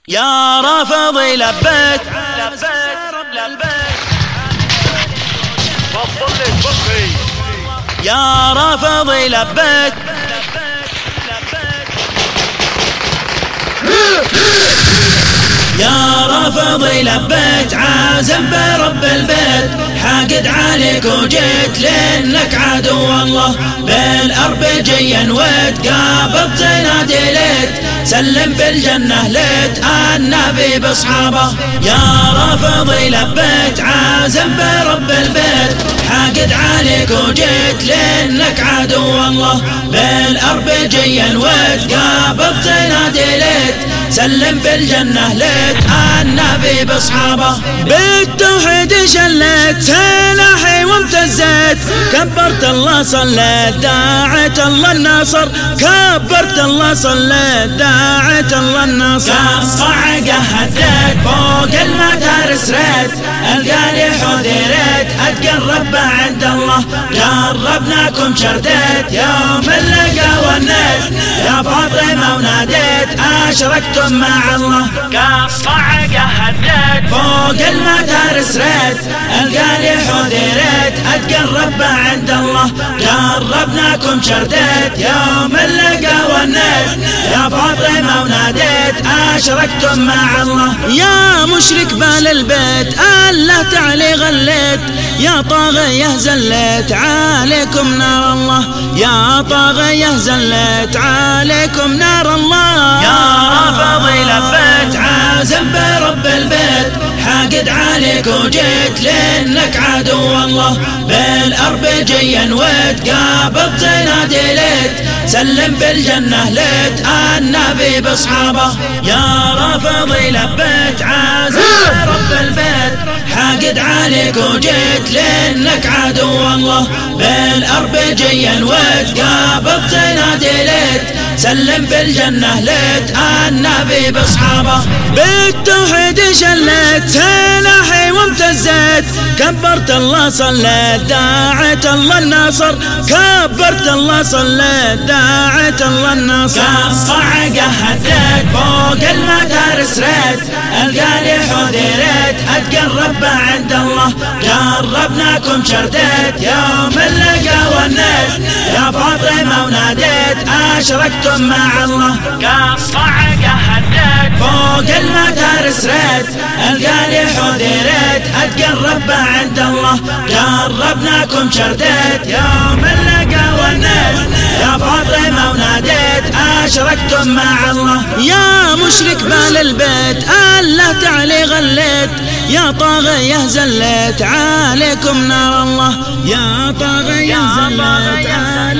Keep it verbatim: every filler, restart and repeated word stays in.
يا رافضي لبيت يا رافضي لبيت يا رافضي لبيت عازم برب البيت حاقد عليك وجيت لانك عدو الله بالاربجي ود قابضت نادي ليت سلم بالجنة ليت النبي باصحابه. يا رافضي لبيت عازم برب البيت حاقد عليك وجيت لانك عدو الله بالاربجي ود قابضت نادي ليت سلم بالجنة ليت النبي باصحابه. بالتوحيد شليت سلاحي وامتزيت كبرت الله صليت داعت الله الناصر كبرت الله صليت داعت الله الناصر. كالصعقة هديت فوق المدارس ريت القالي حذيريت اتقرب بعد الله قربناكم شرديت يوم اللقا والنيت يا فاطمة وناديت أشركتم مع الله. كالصعقة هديت فوق المدارس ريت القالي حذيريت اتقرب بعد الله قربناكم شرديت يوم اللقا والنيت يا فاطمة وناديت أشركتم مع الله. يا مشرك بال البيت الله تعالي غليت يا طاغية زليت عليكم نار الله يا طاغية زليت عليكم نار الله. يا رافضي لبيت عازم برب البيت حاقد عليك وجيت لانك عدو الله بالاربجي ود قابضت نادي ليت سلم بالجنة ليت النبي باصحابه. يا رافضي لبيت عازم برب البيت حاقد عليك وجيت لانك عدو الله بالاربجي ود قابضت نادي ليت سلم بالجنة ليت النبي باصحابه. بالتوحيد شليت سلاحي وامتزيت كبرت الله صليت داعت الله الناصر كبرت الله صليت داعت الله الناصر. كالصعقة هديت فوق المدارس ريت القالي حذيريت اتقرب بعد الله قربناكم شرديت يوم اللقا والنيت يا فاطمة وناديت أشركتم مع الله. كالصعقة هديت فوق المدارس ريت القالي حذيريت اتقرب بعد الله قربناكم شرديت يوم اللقا والنيت يا فاطمة وناديت أشركتم مع الله. يا مشرك بال البيت الله تعالي غليت يا طاغية زليت عليكم نار الله يا طاغية زليت عليكم